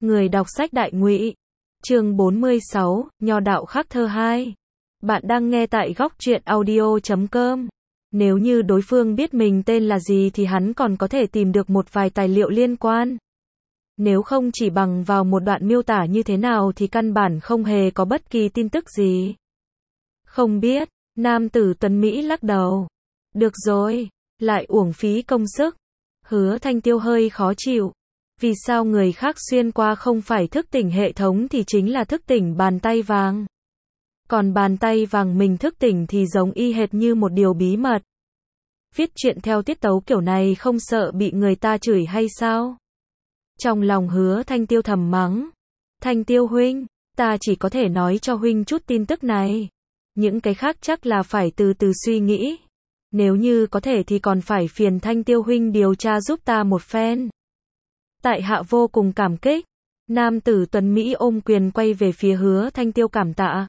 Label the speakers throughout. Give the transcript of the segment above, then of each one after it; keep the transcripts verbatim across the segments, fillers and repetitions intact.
Speaker 1: Người đọc sách Đại Ngụy. Chương bốn mươi sáu, Nho đạo khắc thơ hai. Bạn đang nghe tại góc truyện audio chấm com. Nếu như đối phương biết mình tên là gì thì hắn còn có thể tìm được một vài tài liệu liên quan. Nếu không chỉ bằng vào một đoạn miêu tả như thế nào thì căn bản không hề có bất kỳ tin tức gì. Không biết, nam tử tuấn Mỹ lắc đầu. Được rồi, lại uổng phí công sức. Hứa Thanh Tiêu hơi khó chịu. Vì sao người khác xuyên qua không phải thức tỉnh hệ thống thì chính là thức tỉnh bàn tay vàng. Còn bàn tay vàng mình thức tỉnh thì giống y hệt như một điều bí mật. Viết chuyện theo tiết tấu kiểu này không sợ bị người ta chửi hay sao? Trong lòng Hứa Thanh Tiêu thầm mắng. Thanh Tiêu huynh, ta chỉ có thể nói cho huynh chút tin tức này. Những cái khác chắc là phải từ từ suy nghĩ. Nếu như có thể thì còn phải phiền Thanh Tiêu huynh điều tra giúp ta một phen. Tại hạ vô cùng cảm kích. Nam tử tuấn Mỹ ôm quyền quay về phía Hứa Thanh Tiêu cảm tạ.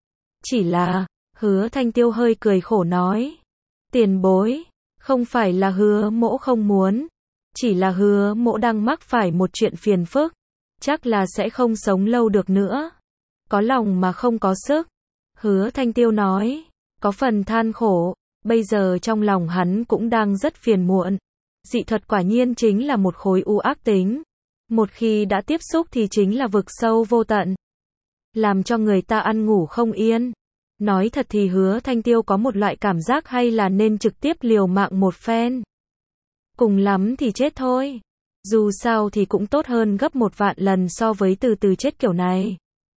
Speaker 1: Chỉ là, Hứa Thanh Tiêu hơi cười khổ nói. Tiền bối, không phải là Hứa mỗ không muốn. Chỉ là Hứa mỗ đang mắc phải một chuyện phiền phức. Chắc là sẽ không sống lâu được nữa. Có lòng mà không có sức. Hứa Thanh Tiêu nói. Có phần than khổ. Bây giờ trong lòng hắn cũng đang rất phiền muộn. Dị thuật quả nhiên chính là một khối u ác tính. Một khi đã tiếp xúc thì chính là vực sâu vô tận. Làm cho người ta ăn ngủ không yên. Nói thật thì Hứa Thanh Tiêu có một loại cảm giác hay là nên trực tiếp liều mạng một phen. Cùng lắm thì chết thôi. Dù sao thì cũng tốt hơn gấp một vạn lần so với từ từ chết kiểu này.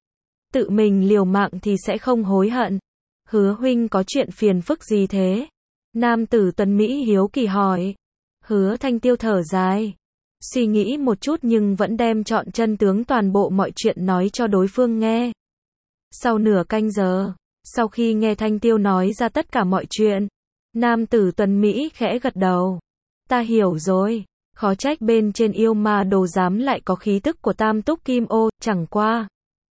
Speaker 1: Tự mình liều mạng thì sẽ không hối hận. Hứa huynh có chuyện phiền phức gì thế? Nam tử tuấn Mỹ hiếu kỳ hỏi. Hứa Thanh Tiêu thở dài. Suy nghĩ một chút nhưng vẫn đem trọn chân tướng toàn bộ mọi chuyện nói cho đối phương nghe. Sau nửa canh giờ, sau khi nghe Thanh Tiêu nói ra tất cả mọi chuyện, nam tử tuấn Mỹ khẽ gật đầu. Ta hiểu rồi, khó trách bên trên yêu ma đồ giám lại có khí tức của tam túc kim ô, chẳng qua.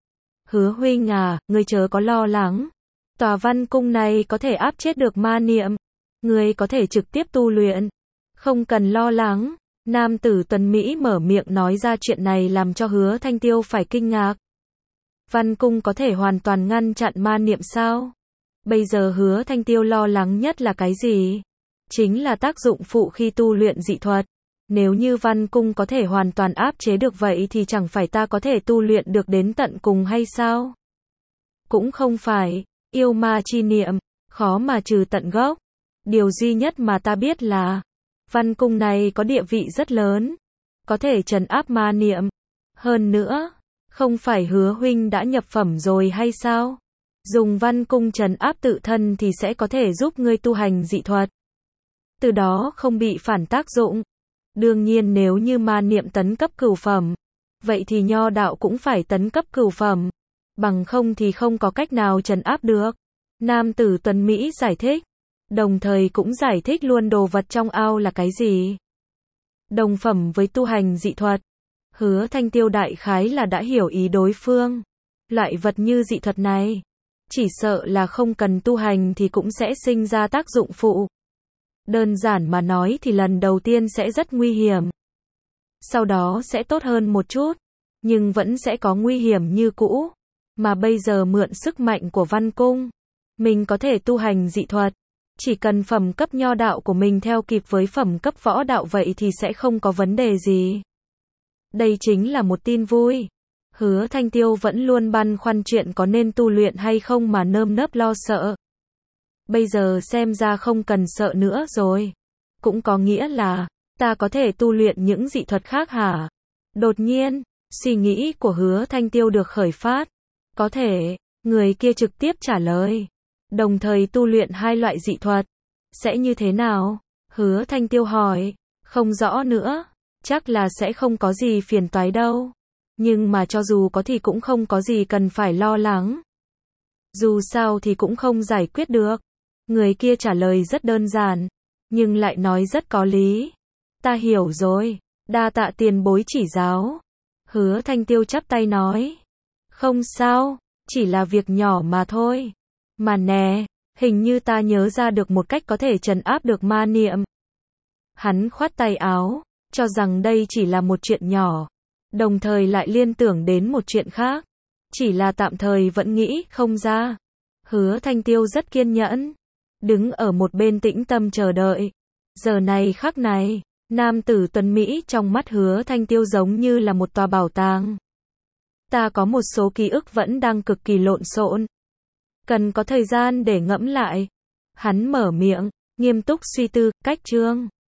Speaker 1: Hứa huynh à, ngươi chớ có lo lắng. Tòa văn cung này có thể áp chết được ma niệm. Ngươi có thể trực tiếp tu luyện. Không cần lo lắng. Nam tử tuấn Mỹ mở miệng nói ra chuyện này làm cho Hứa Thanh Tiêu phải kinh ngạc. Văn cung có thể hoàn toàn ngăn chặn ma niệm sao? Bây giờ Hứa Thanh Tiêu lo lắng nhất là cái gì? Chính là tác dụng phụ khi tu luyện dị thuật. Nếu như văn cung có thể hoàn toàn áp chế được vậy thì chẳng phải ta có thể tu luyện được đến tận cùng hay sao? Cũng không phải. Yêu ma chi niệm, khó mà trừ tận gốc. Điều duy nhất mà ta biết là văn cung này có địa vị rất lớn, có thể trấn áp ma niệm. Hơn nữa, không phải Hứa huynh đã nhập phẩm rồi hay sao? Dùng văn cung trấn áp tự thân thì sẽ có thể giúp ngươi tu hành dị thuật. Từ đó không bị phản tác dụng. Đương nhiên nếu như ma niệm tấn cấp cửu phẩm, vậy thì nho đạo cũng phải tấn cấp cửu phẩm. Bằng không thì không có cách nào trấn áp được. Nam tử tuấn Mỹ giải thích. Đồng thời cũng giải thích luôn đồ vật trong ao là cái gì. Đồng phẩm với tu hành dị thuật. Hứa Thanh Tiêu đại khái là đã hiểu ý đối phương. Loại vật như dị thuật này, chỉ sợ là không cần tu hành thì cũng sẽ sinh ra tác dụng phụ. Đơn giản mà nói thì lần đầu tiên sẽ rất nguy hiểm. Sau đó sẽ tốt hơn một chút. Nhưng vẫn sẽ có nguy hiểm như cũ. Mà bây giờ mượn sức mạnh của văn cung, mình có thể tu hành dị thuật. Chỉ cần phẩm cấp nho đạo của mình theo kịp với phẩm cấp võ đạo vậy thì sẽ không có vấn đề gì. Đây chính là một tin vui. Hứa Thanh Tiêu vẫn luôn băn khoăn chuyện có nên tu luyện hay không mà nơm nớp lo sợ. Bây giờ xem ra không cần sợ nữa rồi. Cũng có nghĩa là, ta có thể tu luyện những dị thuật khác hả? Đột nhiên, suy nghĩ của Hứa Thanh Tiêu được khởi phát. Có thể, người kia trực tiếp trả lời. Đồng thời tu luyện hai loại dị thuật. Sẽ như thế nào? Hứa Thanh Tiêu hỏi. Không rõ nữa. Chắc là sẽ không có gì phiền toái đâu. Nhưng mà cho dù có thì cũng không có gì cần phải lo lắng. Dù sao thì cũng không giải quyết được. Người kia trả lời rất đơn giản. Nhưng lại nói rất có lý. Ta hiểu rồi. Đa tạ tiền bối chỉ giáo. Hứa Thanh Tiêu chắp tay nói. Không sao. Chỉ là việc nhỏ mà thôi. Mà nè, hình như ta nhớ ra được một cách có thể trấn áp được ma niệm. Hắn khoát tay áo, cho rằng đây chỉ là một chuyện nhỏ. đồng thời lại liên tưởng đến một chuyện khác. Chỉ là tạm thời vẫn nghĩ không ra. Hứa Thanh Tiêu rất kiên nhẫn, đứng ở một bên tĩnh tâm chờ đợi. Giờ này khắc này, nam tử tuấn Mỹ trong mắt Hứa Thanh Tiêu giống như là một tòa bảo tàng. Ta có một số ký ức vẫn đang cực kỳ lộn xộn, cần có thời gian để ngẫm lại. Hắn mở miệng, nghiêm túc suy tư, cách chương.